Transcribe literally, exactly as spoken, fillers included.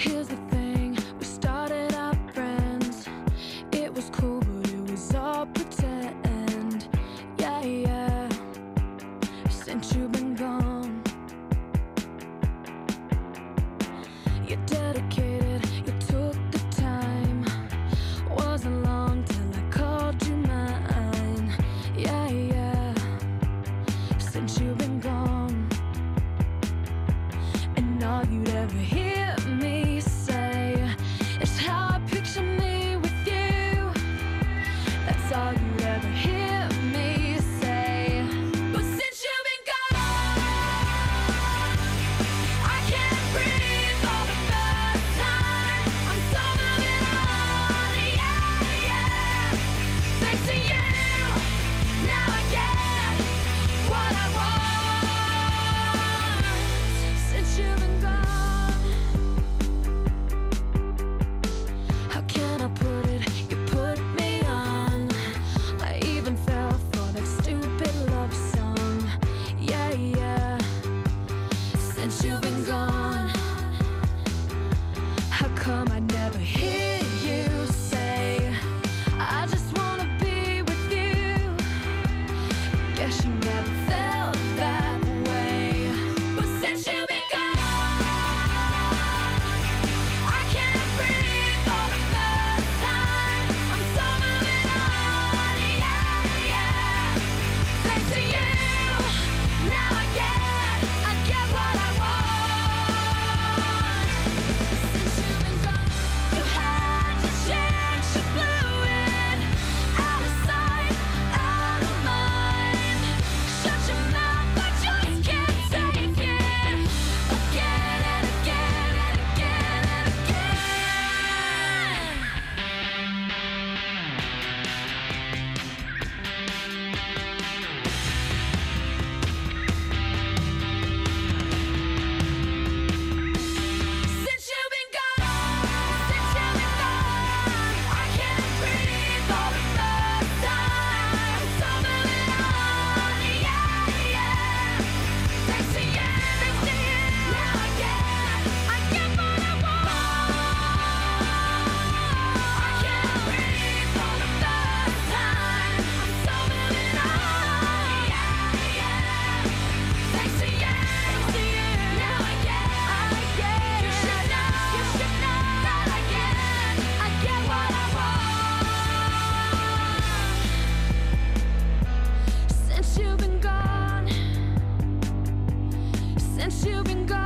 Here's the thing, we started out friends. It was cool, but it was all pretend. Yeah, yeah. Since you've been gone, you're dedicated, you took the time. Wasn't long till I called you mine. Yeah, yeah. Since you've been gone, and all you'd ever hear me say is how I picture me with you. That's all you'd ever hear me say. But since you've been gone, I can't breathe for the first time. I'm so moving on, yeah, yeah. Thanks to you, now I get what I want. Since you've been gone, how can I put it? You put me on. I even fell for that stupid love song. Yeah, yeah. Since you've been gone, how come I never hear you say I just wanna be with you? Guess you never felt that way. But since you've been gone, I can't breathe for the first time. I'm so moving on, yeah, yeah. Thanks to you, now I get, I get what I want. Since you've been gone, you had your chance, you blew it. Out of sight, out of mind. Shut your mouth, I just can't take it. Again and again and again and again. Since you've been gone, since you've been gone, I can't breathe for the first time. I'm so moving on, yeah, yeah. Thanks to you, thanks to you, now I get, I get what I want. I can't breathe for the first time. I'm so moving on, yeah, yeah. Thanks to you, thanks to you, now I get, I get. You should know, you should know that I get, I get what I want. Since you've been gone, since you've been gone.